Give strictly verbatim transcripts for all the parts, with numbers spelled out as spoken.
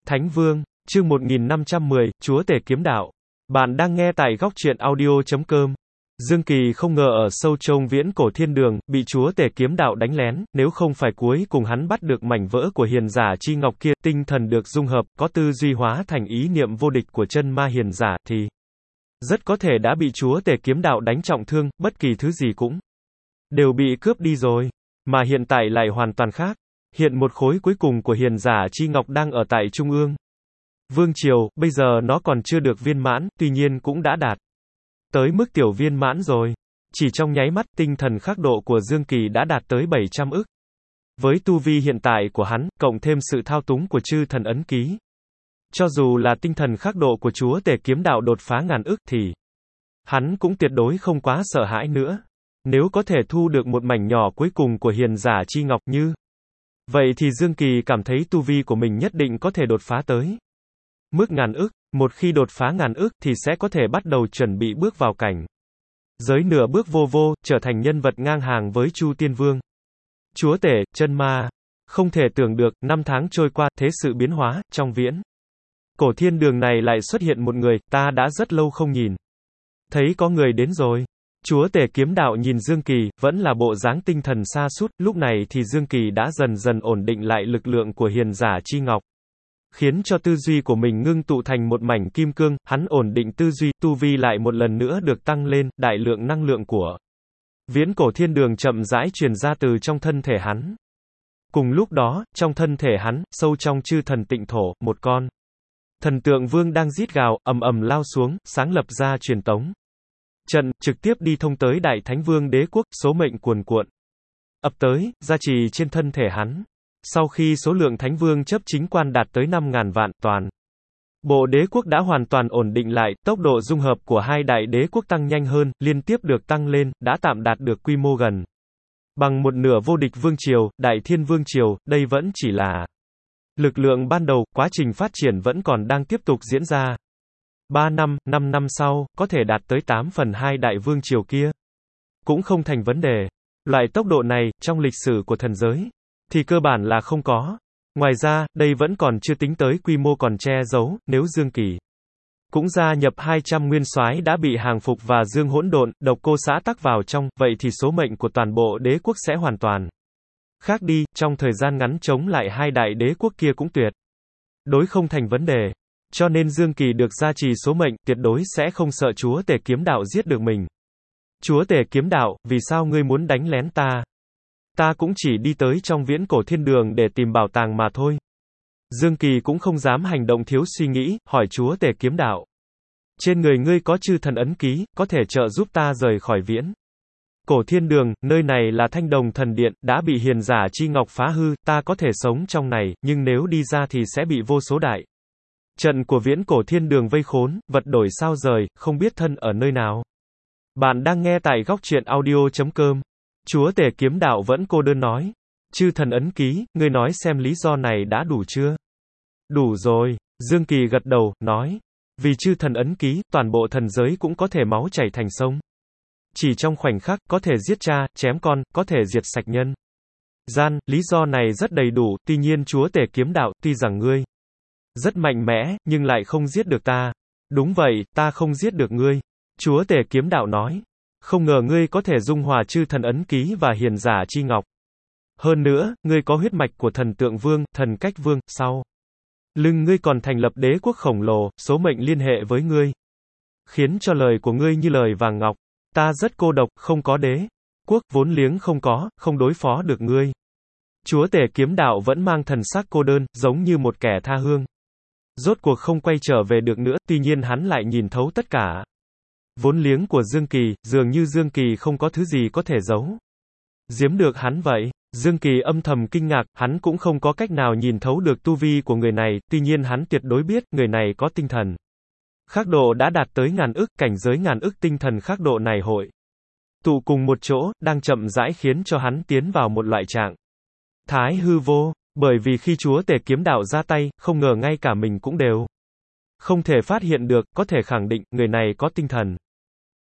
Thánh Vương, chương một nghìn năm trăm mười, Chúa Tể Kiếm Đạo. Bạn đang nghe tại góc truyện audio chấm com. Dương Kỳ không ngờ ở sâu trong viễn cổ thiên đường, bị Chúa Tể Kiếm Đạo đánh lén, nếu không phải cuối cùng hắn bắt được mảnh vỡ của hiền giả chi ngọc kia, tinh thần được dung hợp, có tư duy hóa thành ý niệm vô địch của chân ma hiền giả, thì rất có thể đã bị Chúa Tể Kiếm Đạo đánh trọng thương, bất kỳ thứ gì cũng đều bị cướp đi rồi. Mà hiện tại lại hoàn toàn khác. Hiện một khối cuối cùng của hiền giả chi ngọc đang ở tại Trung ương Vương Triều, bây giờ nó còn chưa được viên mãn, tuy nhiên cũng đã đạt tới mức tiểu viên mãn rồi. Chỉ trong nháy mắt, tinh thần khắc độ của Dương Kỳ đã đạt tới bảy trăm ức. Với tu vi hiện tại của hắn, cộng thêm sự thao túng của chư thần ấn ký, cho dù là tinh thần khắc độ của Chúa Tể Kiếm Đạo đột phá ngàn ức thì hắn cũng tuyệt đối không quá sợ hãi nữa. Nếu có thể thu được một mảnh nhỏ cuối cùng của hiền giả chi ngọc như vậy thì Dương Kỳ cảm thấy tu vi của mình nhất định có thể đột phá tới mức ngàn ức. Một khi đột phá ngàn ức thì sẽ có thể bắt đầu chuẩn bị bước vào cảnh giới nửa bước vô vô, trở thành nhân vật ngang hàng với Chu Tiên Vương. Chúa Tể, chân ma. Không thể tưởng được, năm tháng trôi qua, thế sự biến hóa, trong viễn cổ thiên đường này lại xuất hiện một người, ta đã rất lâu không nhìn thấy có người đến rồi. Chúa Tể Kiếm Đạo nhìn Dương Kỳ, vẫn là bộ dáng tinh thần sa sút, lúc này thì Dương Kỳ đã dần dần ổn định lại lực lượng của hiền giả chi ngọc, khiến cho tư duy của mình ngưng tụ thành một mảnh kim cương, hắn ổn định tư duy, tu vi lại một lần nữa được tăng lên, đại lượng năng lượng của viễn cổ thiên đường chậm rãi truyền ra từ trong thân thể hắn. Cùng lúc đó, trong thân thể hắn, sâu trong chư thần tịnh thổ, một con thần tượng vương đang rít gào, ầm ầm lao xuống, sáng lập ra truyền tống trận, trực tiếp đi thông tới Đại Thánh Vương Đế Quốc, số mệnh cuồn cuộn ập tới, gia trì trên thân thể hắn. Sau khi số lượng Thánh Vương chấp chính quan đạt tới năm ngàn vạn, toàn bộ đế quốc đã hoàn toàn ổn định lại, tốc độ dung hợp của hai đại đế quốc tăng nhanh hơn, liên tiếp được tăng lên, đã tạm đạt được quy mô gần bằng một nửa vô địch vương triều, Đại Thiên Vương Triều. Đây vẫn chỉ là lực lượng ban đầu, quá trình phát triển vẫn còn đang tiếp tục diễn ra. ba năm, năm năm sau, có thể đạt tới tám phần hai đại vương triều kia cũng không thành vấn đề. Loại tốc độ này, trong lịch sử của thần giới thì cơ bản là không có. Ngoài ra, đây vẫn còn chưa tính tới quy mô còn che giấu, nếu Dương Kỳ cũng gia nhập hai trăm nguyên soái đã bị hàng phục và Dương Hỗn Độn, Độc Cô xã tắc vào trong, vậy thì số mệnh của toàn bộ đế quốc sẽ hoàn toàn khác đi, trong thời gian ngắn chống lại hai đại đế quốc kia cũng tuyệt đối không thành vấn đề. Cho nên Dương Kỳ được gia trì số mệnh, tuyệt đối sẽ không sợ Chúa Tể Kiếm Đạo giết được mình. Chúa Tể Kiếm Đạo, vì sao ngươi muốn đánh lén ta? Ta cũng chỉ đi tới trong viễn cổ thiên đường để tìm bảo tàng mà thôi. Dương Kỳ cũng không dám hành động thiếu suy nghĩ, hỏi Chúa Tể Kiếm Đạo. Trên người ngươi có chư thần ấn ký, có thể trợ giúp ta rời khỏi viễn cổ thiên đường, nơi này là Thanh Đồng Thần Điện, đã bị hiền giả chi ngọc phá hư, ta có thể sống trong này, nhưng nếu đi ra thì sẽ bị vô số đại trận của viễn cổ thiên đường vây khốn, vật đổi sao rời, không biết thân ở nơi nào. Bạn đang nghe tại góc truyện audio chấm com. Chúa Tể Kiếm Đạo vẫn cô đơn nói. Chư thần ấn ký, ngươi nói xem lý do này đã đủ chưa? Đủ rồi. Dương Kỳ gật đầu, nói. Vì chư thần ấn ký, toàn bộ thần giới cũng có thể máu chảy thành sông. Chỉ trong khoảnh khắc, có thể giết cha, chém con, có thể diệt sạch nhân gian, lý do này rất đầy đủ, tuy nhiên Chúa Tể Kiếm Đạo, tuy rằng ngươi rất mạnh mẽ, nhưng lại không giết được ta. Đúng vậy, ta không giết được ngươi. Chúa Tể Kiếm Đạo nói. Không ngờ ngươi có thể dung hòa chư thần ấn ký và hiền giả chi ngọc. Hơn nữa, ngươi có huyết mạch của thần tượng vương, thần cách vương, sau lưng ngươi còn thành lập đế quốc khổng lồ, số mệnh liên hệ với ngươi, khiến cho lời của ngươi như lời vàng ngọc. Ta rất cô độc, không có đế quốc, vốn liếng không có, không đối phó được ngươi. Chúa Tể Kiếm Đạo vẫn mang thần sắc cô đơn, giống như một kẻ tha hương. Rốt cuộc không quay trở về được nữa, tuy nhiên hắn lại nhìn thấu tất cả vốn liếng của Dương Kỳ, dường như Dương Kỳ không có thứ gì có thể giấu giếm được hắn vậy. Dương Kỳ âm thầm kinh ngạc, hắn cũng không có cách nào nhìn thấu được tu vi của người này, tuy nhiên hắn tuyệt đối biết, người này có tinh thần khắc độ đã đạt tới ngàn ức, cảnh giới ngàn ức tinh thần khắc độ này hội tụ cùng một chỗ, đang chậm rãi khiến cho hắn tiến vào một loại trạng thái hư vô. Bởi vì khi Chúa Tể Kiếm Đạo ra tay, không ngờ ngay cả mình cũng đều không thể phát hiện được, có thể khẳng định, người này có tinh thần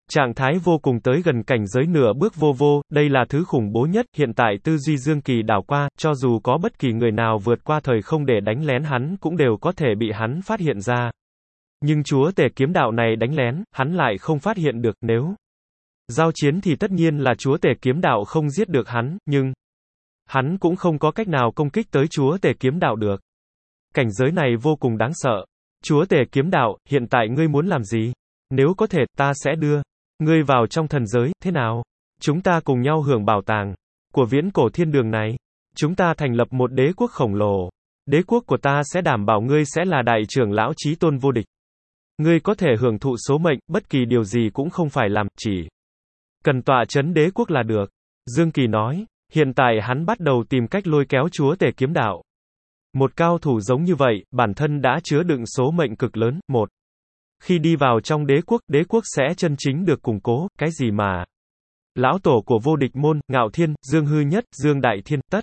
Trạng thái vô cùng tới gần cảnh giới nửa bước vô vô, đây là thứ khủng bố nhất, hiện tại tư duy Dương Kỳ đảo qua, cho dù có bất kỳ người nào vượt qua thời không để đánh lén hắn cũng đều có thể bị hắn phát hiện ra. Nhưng chúa tể kiếm đạo này đánh lén, hắn lại không phát hiện được, nếu giao chiến thì tất nhiên là chúa tể kiếm đạo không giết được hắn, nhưng hắn cũng không có cách nào công kích tới chúa tể kiếm đạo được. Cảnh giới này vô cùng đáng sợ. Chúa tể kiếm đạo, hiện tại ngươi muốn làm gì? Nếu có thể, ta sẽ đưa ngươi vào trong thần giới, thế nào? Chúng ta cùng nhau hưởng bảo tàng của viễn cổ thiên đường này. Chúng ta thành lập một đế quốc khổng lồ. Đế quốc của ta sẽ đảm bảo ngươi sẽ là đại trưởng lão chí tôn vô địch. Ngươi có thể hưởng thụ số mệnh, bất kỳ điều gì cũng không phải làm, chỉ cần tọa chấn đế quốc là được. Dương Kỳ nói, hiện tại hắn bắt đầu tìm cách lôi kéo chúa tể kiếm đạo. Một cao thủ giống như vậy, bản thân đã chứa đựng số mệnh cực lớn. Một, khi đi vào trong đế quốc, đế quốc sẽ chân chính được củng cố, cái gì mà lão tổ của vô địch môn, Ngạo Thiên, Dương Hư Nhất, Dương Đại Thiên, tất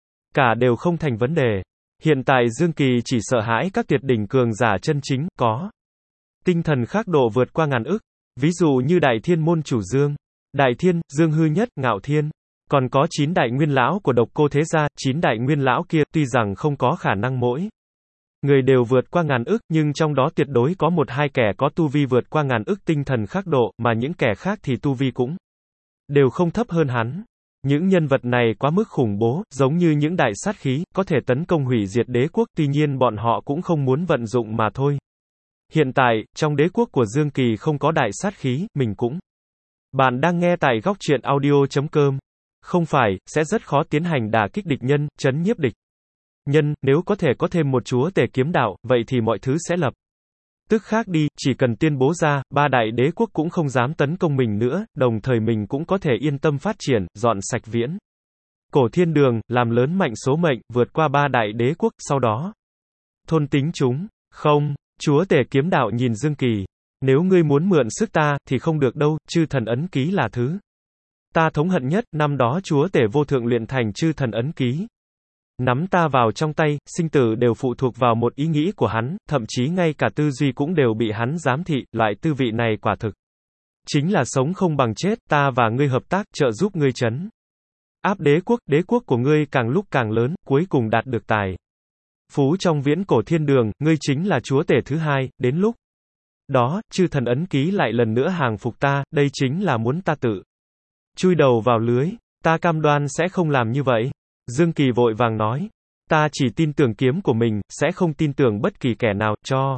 cả đều không thành vấn đề. Hiện tại Dương Kỳ chỉ sợ hãi các tuyệt đỉnh cường giả chân chính, có tinh thần khắc độ vượt qua ngàn ức. Ví dụ như Đại Thiên môn chủ Dương Đại Thiên, Dương Hư Nhất, Ngạo Thiên. Còn có chín đại nguyên lão của độc cô thế gia, chín đại nguyên lão kia, tuy rằng không có khả năng mỗi người đều vượt qua ngàn ức, nhưng trong đó tuyệt đối có một hai kẻ có tu vi vượt qua ngàn ức tinh thần khắc độ, mà những kẻ khác thì tu vi cũng đều không thấp hơn hắn. Những nhân vật này quá mức khủng bố, giống như những đại sát khí, có thể tấn công hủy diệt đế quốc, tuy nhiên bọn họ cũng không muốn vận dụng mà thôi. Hiện tại, trong đế quốc của Dương Kỳ không có đại sát khí, mình cũng. Bạn đang nghe tại góc truyện audio chấm com. Không phải, sẽ rất khó tiến hành đả kích địch nhân, chấn nhiếp địch nhân, nếu có thể có thêm một chúa tể kiếm đạo, vậy thì mọi thứ sẽ lập tức khác đi, chỉ cần tuyên bố ra, ba đại đế quốc cũng không dám tấn công mình nữa, đồng thời mình cũng có thể yên tâm phát triển, dọn sạch viễn cổ thiên đường, làm lớn mạnh số mệnh, vượt qua ba đại đế quốc, sau đó thôn tính chúng. Không, chúa tể kiếm đạo nhìn Dương Kỳ, nếu ngươi muốn mượn sức ta, thì không được đâu, chư thần ấn ký là thứ ta thống hận nhất, năm đó chúa tể vô thượng luyện thành chư thần ấn ký. Nắm ta vào trong tay, sinh tử đều phụ thuộc vào một ý nghĩ của hắn, thậm chí ngay cả tư duy cũng đều bị hắn giám thị, loại tư vị này quả thực chính là sống không bằng chết, ta và ngươi hợp tác, trợ giúp ngươi trấn áp đế quốc, đế quốc của ngươi càng lúc càng lớn, cuối cùng đạt được tài phú trong viễn cổ thiên đường, ngươi chính là chúa tể thứ hai, đến lúc đó, chư thần ấn ký lại lần nữa hàng phục ta, đây chính là muốn ta tự chui đầu vào lưới, ta cam đoan sẽ không làm như vậy. Dương Kỳ vội vàng nói, ta chỉ tin tưởng kiếm của mình, sẽ không tin tưởng bất kỳ kẻ nào, cho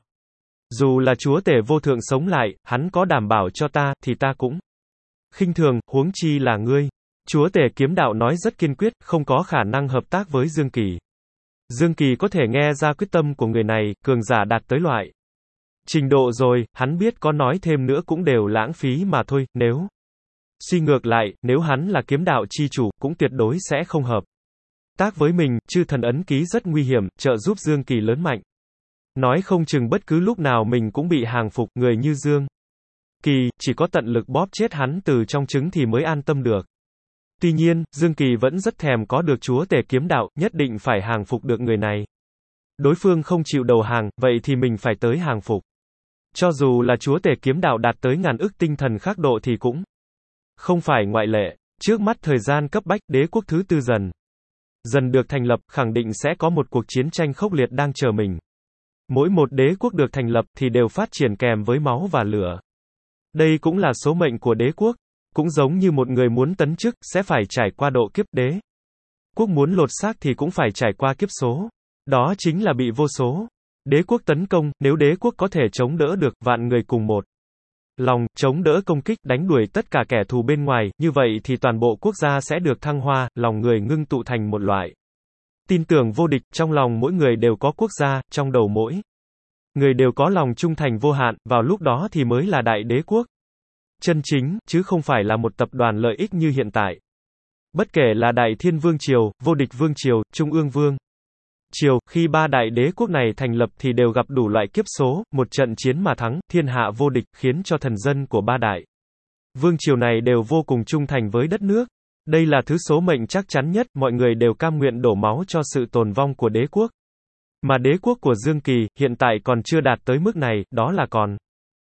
dù là chúa tể vô thượng sống lại, hắn có đảm bảo cho ta, thì ta cũng khinh thường, huống chi là ngươi. Chúa tể kiếm đạo nói rất kiên quyết, không có khả năng hợp tác với Dương Kỳ. Dương Kỳ có thể nghe ra quyết tâm của người này, cường giả đạt tới loại trình độ rồi, hắn biết có nói thêm nữa cũng đều lãng phí mà thôi, nếu suy ngược lại, nếu hắn là kiếm đạo chi chủ, cũng tuyệt đối sẽ không hợp tác với mình, chư thần ấn ký rất nguy hiểm, trợ giúp Dương Kỳ lớn mạnh. Nói không chừng bất cứ lúc nào mình cũng bị hàng phục, người như Dương Kỳ, chỉ có tận lực bóp chết hắn từ trong trứng thì mới an tâm được. Tuy nhiên, Dương Kỳ vẫn rất thèm có được chúa tể kiếm đạo, nhất định phải hàng phục được người này. Đối phương không chịu đầu hàng, vậy thì mình phải tới hàng phục. Cho dù là chúa tể kiếm đạo đạt tới ngàn ức tinh thần khắc độ thì cũng không phải ngoại lệ. Trước mắt thời gian cấp bách, đế quốc thứ tư dần dần được thành lập, khẳng định sẽ có một cuộc chiến tranh khốc liệt đang chờ mình. Mỗi một đế quốc được thành lập thì đều phát triển kèm với máu và lửa. Đây cũng là số mệnh của đế quốc. Cũng giống như một người muốn tấn chức, sẽ phải trải qua độ kiếp đế quốc, muốn lột xác thì cũng phải trải qua kiếp số. Đó chính là bị vô số đế quốc tấn công, nếu đế quốc có thể chống đỡ được, vạn người cùng một lòng, chống đỡ công kích, đánh đuổi tất cả kẻ thù bên ngoài, như vậy thì toàn bộ quốc gia sẽ được thăng hoa, lòng người ngưng tụ thành một loại tin tưởng vô địch, trong lòng mỗi người đều có quốc gia, trong đầu mỗi người đều có lòng trung thành vô hạn, vào lúc đó thì mới là đại đế quốc chân chính, chứ không phải là một tập đoàn lợi ích như hiện tại. Bất kể là Đại Thiên Vương Triều, Vô Địch Vương Triều, Trung ương Vương Triều, khi ba đại đế quốc này thành lập thì đều gặp đủ loại kiếp số, một trận chiến mà thắng, thiên hạ vô địch, khiến cho thần dân của ba đại Vương Triều này đều vô cùng trung thành với đất nước. Đây là thứ số mệnh chắc chắn nhất, mọi người đều cam nguyện đổ máu cho sự tồn vong của đế quốc. Mà đế quốc của Dương Kỳ, hiện tại còn chưa đạt tới mức này, đó là còn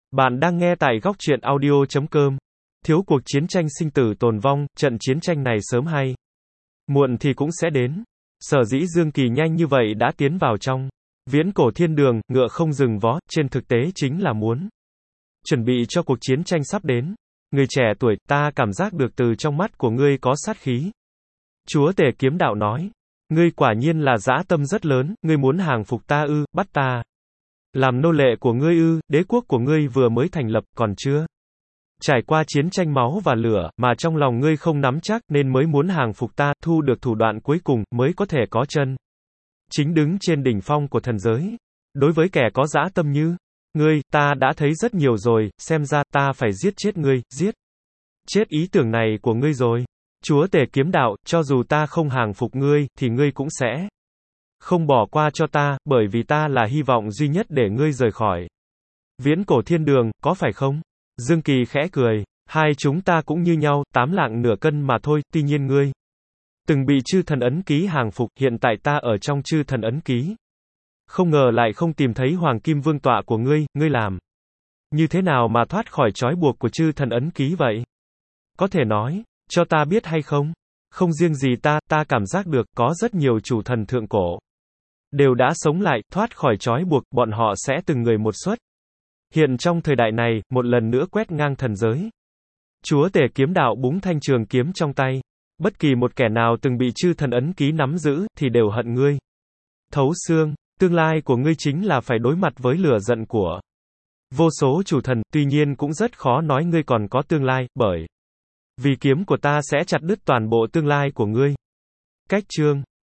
Bạn đang nghe tại góc truyện audio chấm com. Thiếu cuộc chiến tranh sinh tử tồn vong, trận chiến tranh này sớm hay muộn thì cũng sẽ đến. Sở dĩ Dương Kỳ nhanh như vậy đã tiến vào trong viễn cổ thiên đường, ngựa không dừng vó, trên thực tế chính là muốn chuẩn bị cho cuộc chiến tranh sắp đến. Người trẻ tuổi, ta cảm giác được từ trong mắt của ngươi có sát khí. Chúa Tể Kiếm Đạo nói, ngươi quả nhiên là dã tâm rất lớn, ngươi muốn hàng phục ta ư, bắt ta làm nô lệ của ngươi ư, đế quốc của ngươi vừa mới thành lập, còn chưa trải qua chiến tranh máu và lửa, mà trong lòng ngươi không nắm chắc, nên mới muốn hàng phục ta, thu được thủ đoạn cuối cùng, mới có thể có chân chính đứng trên đỉnh phong của thần giới. Đối với kẻ có dã tâm như ngươi, ta đã thấy rất nhiều rồi, xem ra, ta phải giết chết ngươi, giết chết ý tưởng này của ngươi rồi. Chúa Tể Kiếm Đạo, cho dù ta không hàng phục ngươi, thì ngươi cũng sẽ không bỏ qua cho ta, bởi vì ta là hy vọng duy nhất để ngươi rời khỏi viễn cổ thiên đường, có phải không? Dương Kỳ khẽ cười, hai chúng ta cũng như nhau, tám lạng nửa cân mà thôi, tuy nhiên ngươi từng bị chư thần ấn ký hàng phục, hiện tại ta ở trong chư thần ấn ký. Không ngờ lại không tìm thấy Hoàng Kim Vương tọa của ngươi, ngươi làm như thế nào mà thoát khỏi trói buộc của chư thần ấn ký vậy? Có thể nói cho ta biết hay không? Không riêng gì ta, ta cảm giác được, có rất nhiều chủ thần thượng cổ đều đã sống lại, thoát khỏi trói buộc, bọn họ sẽ từng người một xuất hiện trong thời đại này, một lần nữa quét ngang thần giới. Chúa Tể Kiếm Đạo búng thanh trường kiếm trong tay. Bất kỳ một kẻ nào từng bị chư thần ấn ký nắm giữ, thì đều hận ngươi thấu xương. Tương lai của ngươi chính là phải đối mặt với lửa giận của vô số chủ thần, tuy nhiên cũng rất khó nói ngươi còn có tương lai, bởi vì kiếm của ta sẽ chặt đứt toàn bộ tương lai của ngươi. Cách chương